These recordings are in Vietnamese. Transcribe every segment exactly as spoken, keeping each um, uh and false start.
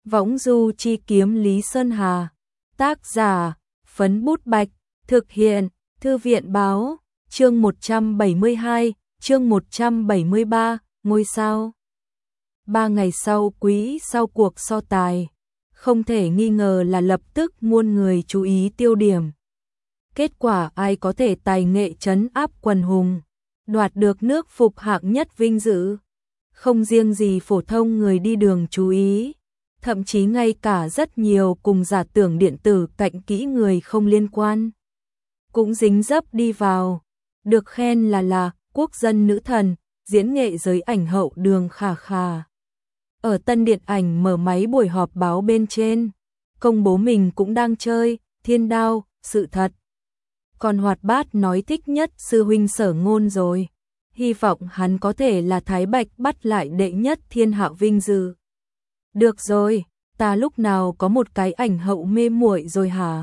Võng du chi kiếm Lý Sơn Hà. Tác giả, Phấn Bút Bạch. Thực hiện, Thư viện báo. Chương một trăm bảy mươi hai, chương một trăm bảy mươi ba, ngôi sao. Ba ngày sau quý sau cuộc so tài, không thể nghi ngờ là lập tức muôn người chú ý tiêu điểm. Kết quả ai có thể tài nghệ trấn áp quần hùng, đoạt được nước phục hạng nhất vinh dự. Không riêng gì phổ thông người đi đường chú ý, thậm chí ngay cả rất nhiều cùng giả tưởng điện tử cạnh kỹ người không liên quan cũng dính dấp đi vào. Được khen là là quốc dân nữ thần, diễn nghệ giới ảnh hậu Đường Khả Khả. Ở Tân Điện Ảnh mở máy buổi họp báo bên trên, công bố mình cũng đang chơi Thiên Đao, sự thật. Còn hoạt bát nói thích nhất sư huynh Sở Ngôn rồi. Hy vọng hắn có thể là Thái Bạch bắt lại đệ nhất thiên hạ vinh dự. Được rồi, ta lúc nào có một cái ảnh hậu mê muội rồi hả?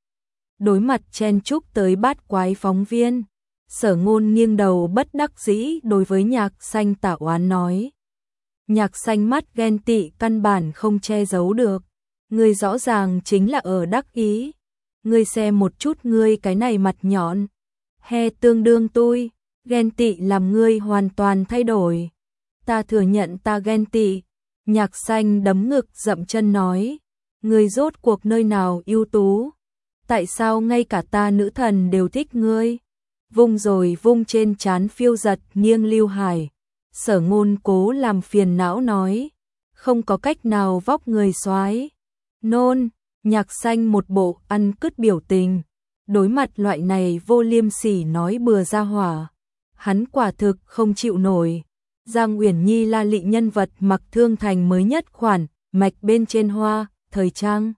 Đối mặt chen chúc tới bát quái phóng viên, Sở Ngôn nghiêng đầu bất đắc dĩ đối với Nhạc Xanh tả oán nói. Nhạc Xanh mắt ghen tị căn bản không che giấu được. Ngươi rõ ràng chính là ở đắc ý. Ngươi xem một chút ngươi cái này mặt nhọn. He tương đương tôi, ghen tị làm ngươi hoàn toàn thay đổi. Ta thừa nhận ta ghen tị. Nhạc Xanh đấm ngực dậm chân nói. Ngươi rốt cuộc nơi nào ưu tú? Tại sao ngay cả ta nữ thần đều thích ngươi? Vung rồi vung trên trán phiêu giật nghiêng Lưu Hải. Sở Ngôn cố làm phiền não nói. Không có cách nào vóc người soái. Nôn, Nhạc Xanh một bộ ăn cứt biểu tình. Đối mặt loại này vô liêm sỉ nói bừa ra hỏa, hắn quả thực không chịu nổi. Giang Uyển Nhi la lị nhân vật mặc Thương Thành mới nhất khoản, mạch bên trên hoa, thời trang.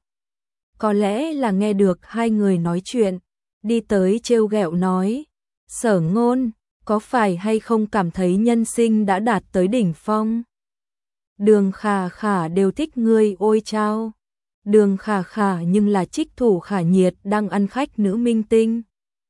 Có lẽ là nghe được hai người nói chuyện, đi tới trêu ghẹo nói. Sở Ngôn, có phải hay không cảm thấy nhân sinh đã đạt tới đỉnh phong? Đường Khả Khả đều thích ngươi ôi chao. Đường Khả Khả nhưng là trích thủ Khả Nhiệt đang ăn khách nữ minh tinh.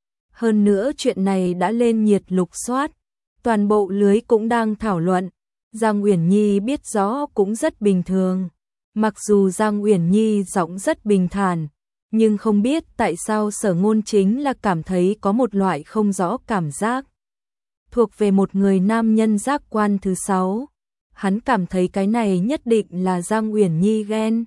Hơn nữa chuyện này đã lên nhiệt lục soát, toàn bộ lưới cũng đang thảo luận. Giang Uyển Nhi biết rõ cũng rất bình thường. Mặc dù Giang Uyển Nhi giọng rất bình thản, nhưng không biết tại sao Sở Ngôn chính là cảm thấy có một loại không rõ cảm giác. Thuộc về một người nam nhân giác quan thứ sáu. Hắn cảm thấy cái này nhất định là Giang Uyển Nhi ghen.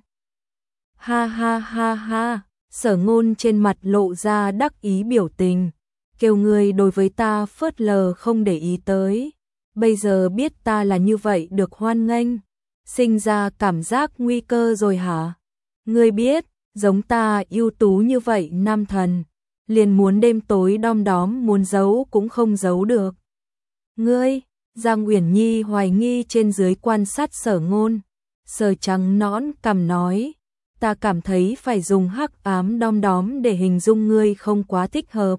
Ha ha ha ha, Sở Ngôn trên mặt lộ ra đắc ý biểu tình. Kêu người đối với ta phớt lờ không để ý tới. Bây giờ biết ta là như vậy được hoan nghênh. Sinh ra cảm giác nguy cơ rồi hả? Ngươi biết, giống ta ưu tú như vậy nam thần, liền muốn đêm tối đom đóm muốn giấu cũng không giấu được. Ngươi, Giang Uyển Nhi hoài nghi trên dưới quan sát Sở Ngôn, sờ trắng nõn cằm nói. Ta cảm thấy phải dùng hắc ám đom đóm để hình dung ngươi không quá thích hợp.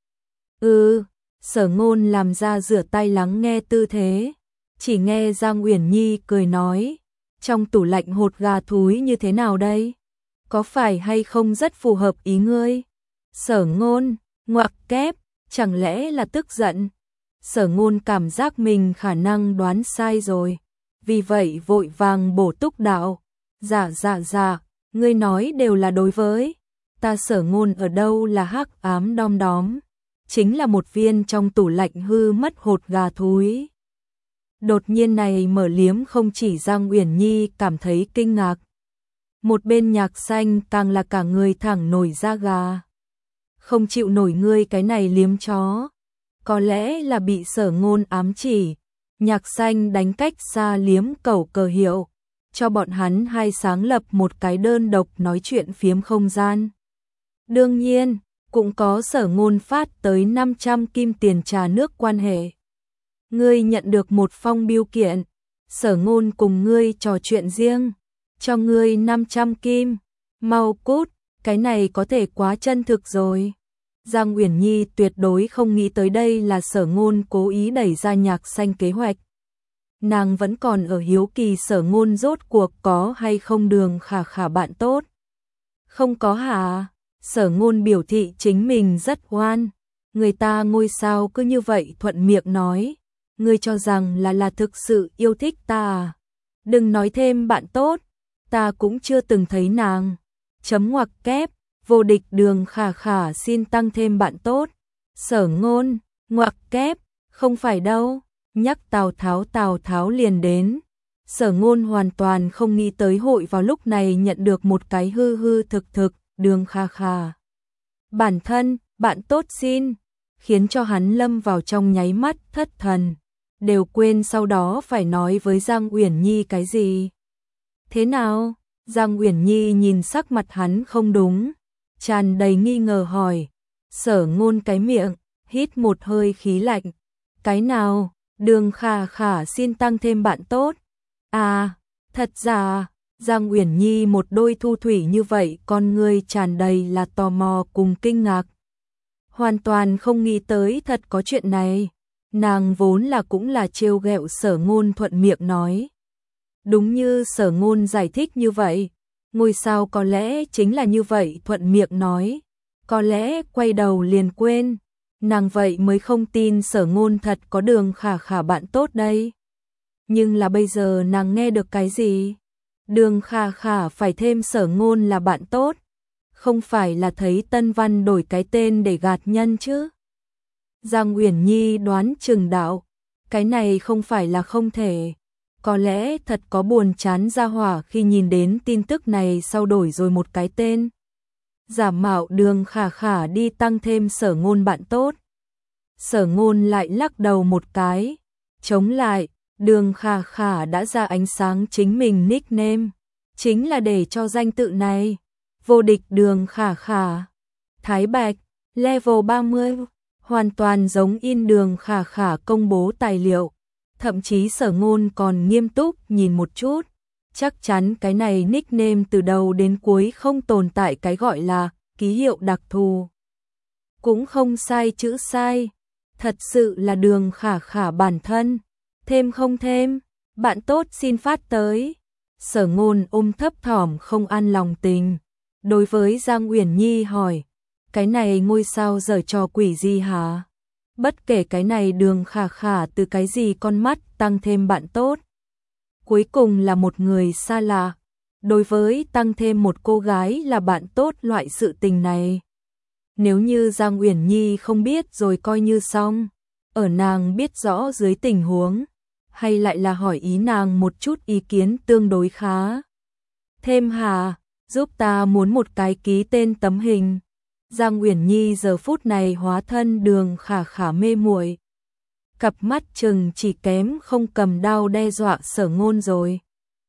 Ừ, Sở Ngôn làm ra rửa tay lắng nghe tư thế. Chỉ nghe Giang Uyển Nhi cười nói. Trong tủ lạnh hột gà thúi như thế nào đây? Có phải hay không rất phù hợp ý ngươi? Sở Ngôn, ngoặc kép, chẳng lẽ là tức giận? Sở Ngôn cảm giác mình khả năng đoán sai rồi. Vì vậy vội vàng bổ túc đạo. Dạ dạ dạ, ngươi nói đều là đối với. Ta Sở Ngôn ở đâu là hắc ám đom đóm. Chính là một viên trong tủ lạnh hư mất hột gà thúi. Đột nhiên này mở liếm không chỉ Giang Uyển Nhi cảm thấy kinh ngạc. Một bên Nhạc Xanh càng là cả người thẳng nổi da gà. Không chịu nổi ngươi cái này liếm chó. Có lẽ là bị Sở Ngôn ám chỉ. Nhạc Xanh đánh cách xa liếm cẩu cờ hiệu. Cho bọn hắn hai sáng lập một cái đơn độc nói chuyện phiếm không gian. Đương nhiên, cũng có Sở Ngôn phát tới năm trăm kim tiền trà nước quan hệ. Ngươi nhận được một phong biêu kiện, Sở Ngôn cùng ngươi trò chuyện riêng, cho ngươi năm trăm kim, mau cút, cái này có thể quá chân thực rồi. Giang Uyển Nhi tuyệt đối không nghĩ tới đây là Sở Ngôn cố ý đẩy ra Nhạc Xanh kế hoạch. Nàng vẫn còn ở hiếu kỳ Sở Ngôn rốt cuộc có hay không Đường Khả Khả bạn tốt. Không có hả? Sở Ngôn biểu thị chính mình rất oan. Người ta ngôi sao cứ như vậy thuận miệng nói. Ngươi cho rằng là là thực sự yêu thích ta à? Đừng nói thêm bạn tốt. ta cũng chưa từng thấy nàng. Chấm ngoặc kép, vô địch Đường Khả Khả xin tăng thêm bạn tốt. Sở Ngôn, ngoặc kép, không phải đâu, nhắc Tào Tháo Tào Tháo liền đến. Sở Ngôn hoàn toàn không nghĩ tới hội vào lúc này nhận được một cái hư hư thực thực, Đường Khả Khả. Bản thân, bạn tốt xin, khiến cho hắn lâm vào trong nháy mắt thất thần, đều quên sau đó phải nói với Giang Uyển Nhi cái gì. Thế nào? Giang Uyển Nhi nhìn sắc mặt hắn không đúng, tràn đầy nghi ngờ hỏi. Sở Ngôn cái miệng, hít một hơi khí lạnh. Cái nào? Đường Khả Khả xin tăng thêm bạn tốt. À, thật ra, Giang Uyển Nhi một đôi thu thủy như vậy, con người tràn đầy là tò mò cùng kinh ngạc. Hoàn toàn không nghĩ tới thật có chuyện này. Nàng vốn là cũng là trêu ghẹo Sở Ngôn thuận miệng nói. Đúng như Sở Ngôn giải thích như vậy, ngôi sao có lẽ chính là như vậy thuận miệng nói. Có lẽ quay đầu liền quên, nàng vậy mới không tin Sở Ngôn thật có Đường Khả Khả bạn tốt đây. Nhưng là bây giờ nàng nghe được cái gì? Đường Khả Khả phải thêm Sở Ngôn là bạn tốt, không phải là thấy Tân Văn đổi cái tên để gạt nhân chứ? Giang Uyển Nhi đoán chừng đạo, cái này không phải là không thể. Có lẽ thật có buồn chán ra hỏa khi nhìn đến tin tức này sau đổi rồi một cái tên. Giả mạo Đường Khả Khả đi tăng thêm Sở Ngôn bạn tốt. Sở Ngôn lại lắc đầu một cái, chống lại, Đường Khả Khả đã ra ánh sáng chính mình nickname, chính là để cho danh tự này. Vô địch Đường Khả Khả. Thái Bạch, level ba mươi, hoàn toàn giống in Đường Khả Khả công bố tài liệu. Thậm chí Sở Ngôn còn nghiêm túc nhìn một chút, chắc chắn cái này nickname từ đầu đến cuối không tồn tại cái gọi là ký hiệu đặc thù. Cũng không sai chữ sai, thật sự là Đường Khả Khả bản thân. Thêm không thêm, bạn tốt xin phát tới. Sở Ngôn ôm thấp thỏm không an lòng tình. Đối với Giang Uyển Nhi hỏi, cái này ngôi sao giở trò quỷ gì hả? Bất kể cái này Đường Khả Khả từ cái gì con mắt tăng thêm bạn tốt. Cuối cùng là một người xa lạ. Đối với tăng thêm một cô gái là bạn tốt loại sự tình này, nếu như Giang Uyển Nhi không biết rồi coi như xong. Ở nàng biết rõ dưới tình huống, hay lại là hỏi ý nàng một chút ý kiến tương đối khá. Thêm hà, giúp ta muốn một cái ký tên tấm hình. Giang Uyển Nhi giờ phút này hóa thân Đường Khả Khả mê muội, cặp mắt chừng chỉ kém không cầm đao đe dọa Sở Ngôn rồi.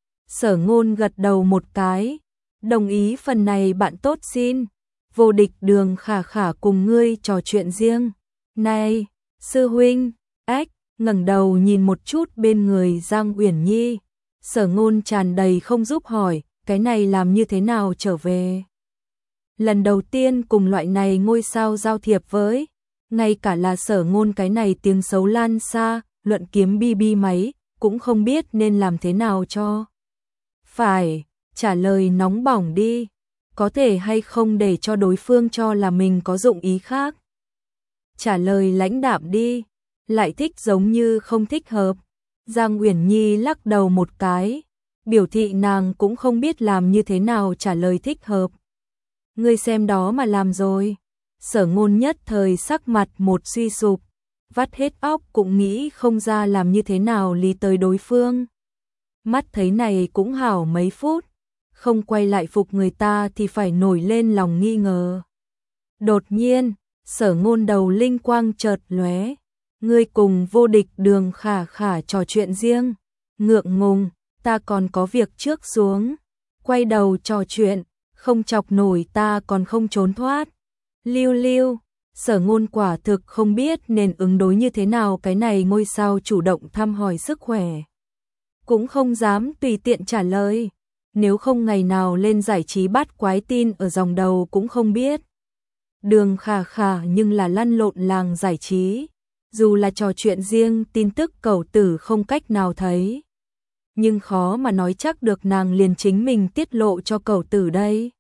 Sở Ngôn gật đầu một cái, đồng ý phần này bạn tốt xin. Vô địch Đường Khả Khả cùng ngươi trò chuyện riêng. Này, sư huynh, ách, ngẩng đầu nhìn một chút bên người Giang Uyển Nhi. Sở Ngôn tràn đầy không giúp hỏi, cái này làm như thế nào trở về? Lần đầu tiên cùng loại này ngôi sao giao thiệp với, ngay cả là Sở Ngôn cái này tiếng xấu lan xa, luận kiếm bi bi máy, cũng không biết nên làm thế nào cho. Phải, trả lời nóng bỏng đi, có thể hay không để cho đối phương cho là mình có dụng ý khác. Trả lời lãnh đạm đi, lại thích giống như không thích hợp. Giang Uyển Nhi lắc đầu một cái, biểu thị nàng cũng không biết làm như thế nào trả lời thích hợp. Ngươi xem đó mà làm rồi. Sở Ngôn nhất thời sắc mặt một suy sụp, vắt hết óc cũng nghĩ không ra làm như thế nào lý tới đối phương. Mắt thấy này cũng hảo mấy phút, không quay lại phục người ta thì phải nổi lên lòng nghi ngờ. Đột nhiên, Sở Ngôn đầu linh quang chợt lóe, ngươi cùng vô địch Đường Khả Khả trò chuyện riêng. Ngượng ngùng, ta còn có việc trước xuống. Quay đầu trò chuyện, không chọc nổi ta còn không trốn thoát. Lưu lưu, Sở Ngôn quả thực không biết nên ứng đối như thế nào cái này ngôi sao chủ động thăm hỏi sức khỏe. Cũng không dám tùy tiện trả lời, nếu không ngày nào lên giải trí bắt quái tin ở dòng đầu cũng không biết. Đường Khả Khả nhưng là lăn lộn làng giải trí, dù là trò chuyện riêng tin tức cẩu tử không cách nào thấy. Nhưng khó mà nói chắc được nàng liền chính mình tiết lộ cho cẩu tử đây.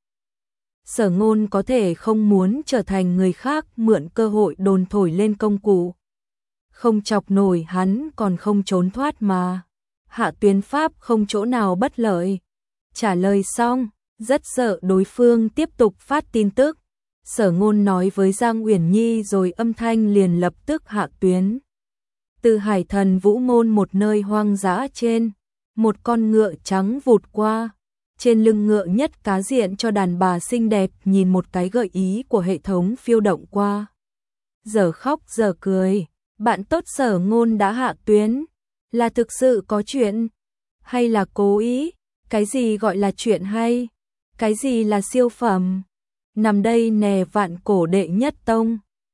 Sở Ngôn có thể không muốn trở thành người khác mượn cơ hội đồn thổi lên công cụ. Không chọc nổi hắn còn không trốn thoát mà. Hạ Tuyến Pháp không chỗ nào bất lợi. Trả lời xong, rất sợ đối phương tiếp tục phát tin tức. Sở Ngôn nói với Giang Uyển Nhi rồi âm thanh liền lập tức hạ tuyến. Từ Hải Thần Vũ Môn một nơi hoang dã trên, một con ngựa trắng vụt qua. Trên lưng ngựa nhất cá diện cho đàn bà xinh đẹp nhìn một cái gợi ý của hệ thống phiêu động qua. Giờ khóc giờ cười, bạn tốt Sở Ngôn đã hạ tuyến. Là thực sự có chuyện? Hay là cố ý? Cái gì gọi là chuyện hay? Cái gì là siêu phẩm? Nằm đây nè vạn cổ đệ nhất tông.